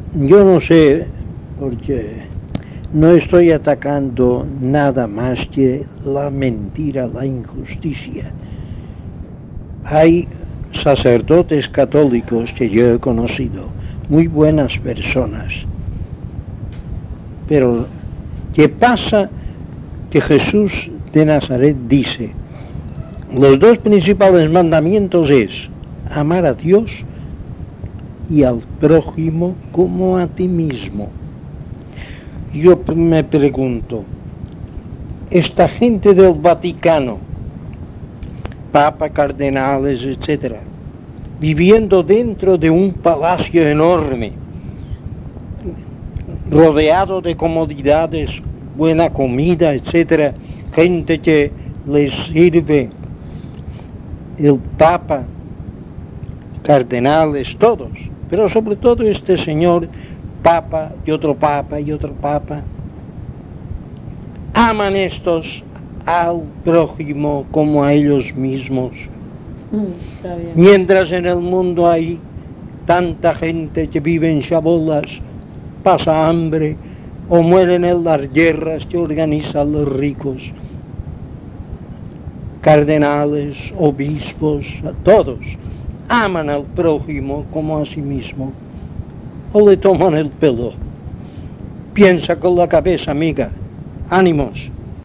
yo no sé, porque no estoy atacando nada más que la mentira, la injusticia. Hay sacerdotes católicos que yo he conocido, muy buenas personas, pero ¿qué pasa? Que Jesús de Nazaret dice, los dos principales mandamientos es amar a Dios y al prójimo como a ti mismo. Yo me pregunto, esta gente del Vaticano, Papa, cardenales, etc., viviendo dentro de un palacio enorme, rodeado de comodidades, buena comida, etc., gente que les sirve, el Papa, cardenales, todos, pero sobre todo este señor Papa y otro Papa y otro Papa, aman estos al prójimo como a ellos mismos. Está bien. Mientras en el mundo hay tanta gente que vive en chabolas, pasa hambre o mueren en las guerras que organizan los ricos, cardenales, obispos, todos aman al prójimo como a sí mismo, o le toman el pelo. Piensa con la cabeza, amiga. Ánimos.